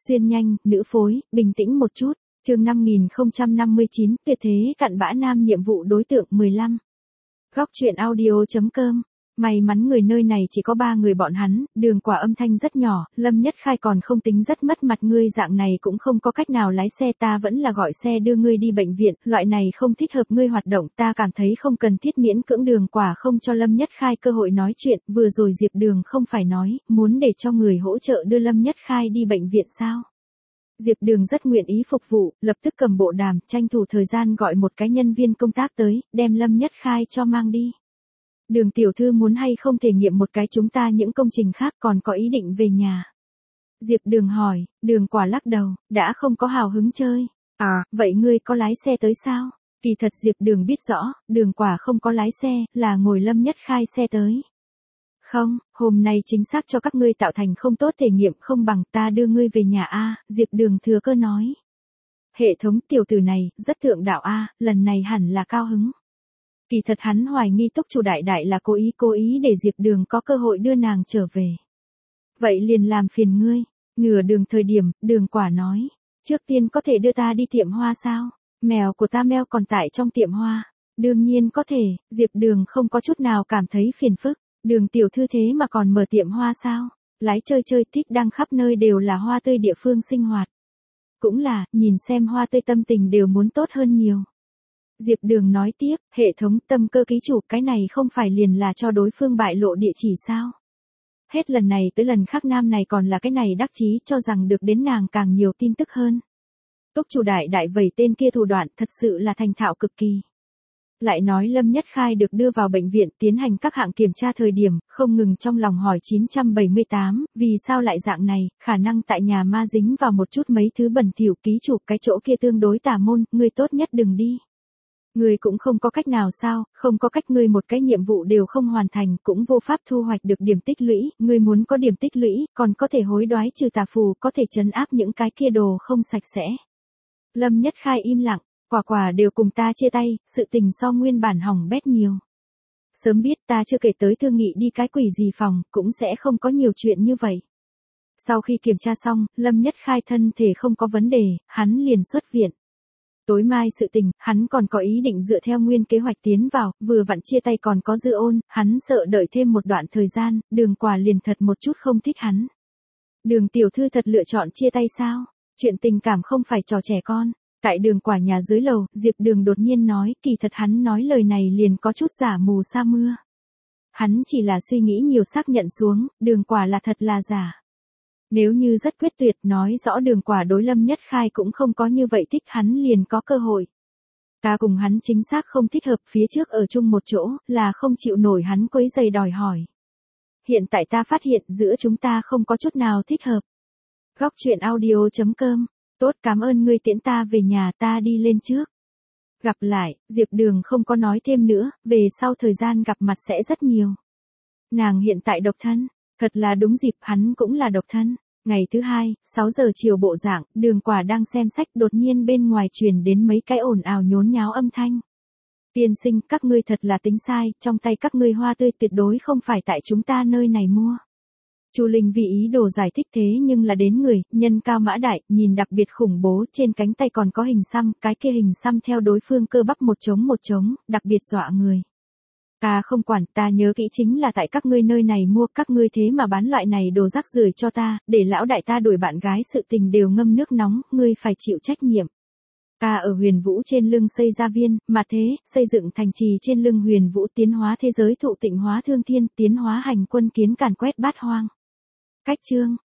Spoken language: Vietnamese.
Xuyên nhanh, nữ phối, bình tĩnh một chút. Chương 5059, tuyệt thế cặn bã nam nhiệm vụ đối tượng 15. Góc truyện audio.com. May mắn người nơi này chỉ có 3 người bọn hắn, Đường Quả âm thanh rất nhỏ, Lâm Nhất Khai còn không tính rất mất mặt, ngươi dạng này cũng không có cách nào lái xe, ta vẫn là gọi xe đưa ngươi đi bệnh viện, loại này không thích hợp ngươi hoạt động, ta cảm thấy không cần thiết miễn cưỡng. Đường Quả không cho Lâm Nhất Khai cơ hội nói chuyện, vừa rồi Diệp Đường không phải nói, muốn để cho người hỗ trợ đưa Lâm Nhất Khai đi bệnh viện sao? Diệp Đường rất nguyện ý phục vụ, lập tức cầm bộ đàm, tranh thủ thời gian gọi một cái nhân viên công tác tới, đem Lâm Nhất Khai cho mang đi. Đường tiểu thư muốn hay không thể nghiệm một cái chúng ta những công trình khác, còn có ý định về nhà? Diệp Đường hỏi. Đường Quả lắc đầu, đã không có hào hứng chơi. À, vậy ngươi có lái xe tới sao? Kỳ thật Diệp Đường biết rõ, Đường Quả không có lái xe, là ngồi Lâm Nhất Khai xe tới. Không, hôm nay chính xác cho các ngươi tạo thành không tốt thể nghiệm, không bằng ta đưa ngươi về nhà a. Diệp Đường thừa cơ nói. Hệ thống tiểu tử này, rất thượng đạo a, lần này hẳn là cao hứng. Kỳ thật hắn hoài nghi Túc Chủ đại đại là cố ý để Diệp Đường có cơ hội đưa nàng trở về. Vậy liền làm phiền ngươi. Nửa đường thời điểm, Đường Quả nói. Trước tiên có thể đưa ta đi tiệm hoa sao? Mèo của ta Meo còn tại trong tiệm hoa. Đương nhiên có thể, Diệp Đường không có chút nào cảm thấy phiền phức. Đường tiểu thư thế mà còn mở tiệm hoa sao? Lái chơi thích đang khắp nơi đều là hoa tươi địa phương sinh hoạt. Cũng là, nhìn xem hoa tươi tâm tình đều muốn tốt hơn nhiều. Diệp Đường nói tiếp, hệ thống tâm cơ ký chủ, cái này không phải liền là cho đối phương bại lộ địa chỉ sao? Hết lần này tới lần khác nam này còn là cái này đắc chí cho rằng được đến nàng càng nhiều tin tức hơn. Túc Chủ đại đại vẩy tên kia thủ đoạn thật sự là thành thạo cực kỳ. Lại nói Lâm Nhất Khai được đưa vào bệnh viện tiến hành các hạng kiểm tra thời điểm, không ngừng trong lòng hỏi 978, vì sao lại dạng này, khả năng tại nhà ma dính vào một chút mấy thứ bẩn thỉu, ký chủ cái chỗ kia tương đối tà môn, ngươi tốt nhất đừng đi. Ngươi cũng không có cách nào sao, không có cách, ngươi một cái nhiệm vụ đều không hoàn thành, cũng vô pháp thu hoạch được điểm tích lũy, ngươi muốn có điểm tích lũy, còn có thể hối đoái trừ tà phù, có thể trấn áp những cái kia đồ không sạch sẽ. Lâm Nhất Khai im lặng. Quả đều cùng ta chia tay, sự tình so nguyên bản hỏng bét nhiều. Sớm biết ta chưa kể tới thương nghị đi cái quỷ gì phòng, cũng sẽ không có nhiều chuyện như vậy. Sau khi kiểm tra xong, Lâm Nhất Khai thân thể không có vấn đề, hắn liền xuất viện. Tối mai sự tình, hắn còn có ý định dựa theo nguyên kế hoạch tiến vào, vừa vặn chia tay còn có dư ôn, hắn sợ đợi thêm một đoạn thời gian, Đường Quả liền thật một chút không thích hắn. Đường tiểu thư thật lựa chọn chia tay sao? Chuyện tình cảm không phải trò trẻ con. Tại Đường Quả nhà dưới lầu, Diệp Đường đột nhiên nói, kỳ thật hắn nói lời này liền có chút giả mù sa mưa. Hắn chỉ là suy nghĩ nhiều xác nhận xuống, Đường Quả là thật là giả. Nếu như rất quyết tuyệt nói rõ Đường Quả đối Lâm Nhất Khai cũng không có như vậy thích hắn liền có cơ hội. Ta cùng hắn chính xác không thích hợp, phía trước ở chung một chỗ, là không chịu nổi hắn quấy rầy đòi hỏi. Hiện tại ta phát hiện giữa chúng ta không có chút nào thích hợp. Góc truyện audio.com. Tốt, cảm ơn ngươi tiễn ta về nhà, ta đi lên trước. Gặp lại, Diệp Đường không có nói thêm nữa, về sau thời gian gặp mặt sẽ rất nhiều. Nàng hiện tại độc thân, thật là đúng dịp, hắn cũng là độc thân. Ngày thứ hai, 6 giờ chiều bộ dạng, Đường Quả đang xem sách, đột nhiên bên ngoài truyền đến mấy cái ồn ào nhốn nháo âm thanh. Tiên sinh, các ngươi thật là tính sai, trong tay các ngươi hoa tươi tuyệt đối không phải tại chúng ta nơi này mua. Chu Linh vì ý đồ giải thích thế nhưng là đến người, nhân cao mã đại, nhìn đặc biệt khủng bố, trên cánh tay còn có hình xăm, cái kia hình xăm theo đối phương cơ bắp một trống, đặc biệt dọa người. Ta không quản, ta nhớ kỹ chính là tại các ngươi nơi này mua, các ngươi thế mà bán loại này đồ rác rưởi cho ta, để lão đại ta đuổi bạn gái sự tình đều ngâm nước nóng, ngươi phải chịu trách nhiệm. Ta ở Huyền Vũ trên lưng xây gia viên, mà thế, xây dựng thành trì trên lưng Huyền Vũ, tiến hóa thế giới, thụ tịnh hóa thương thiên, tiến hóa hành quân kiến càn quét bát hoang. Cách chương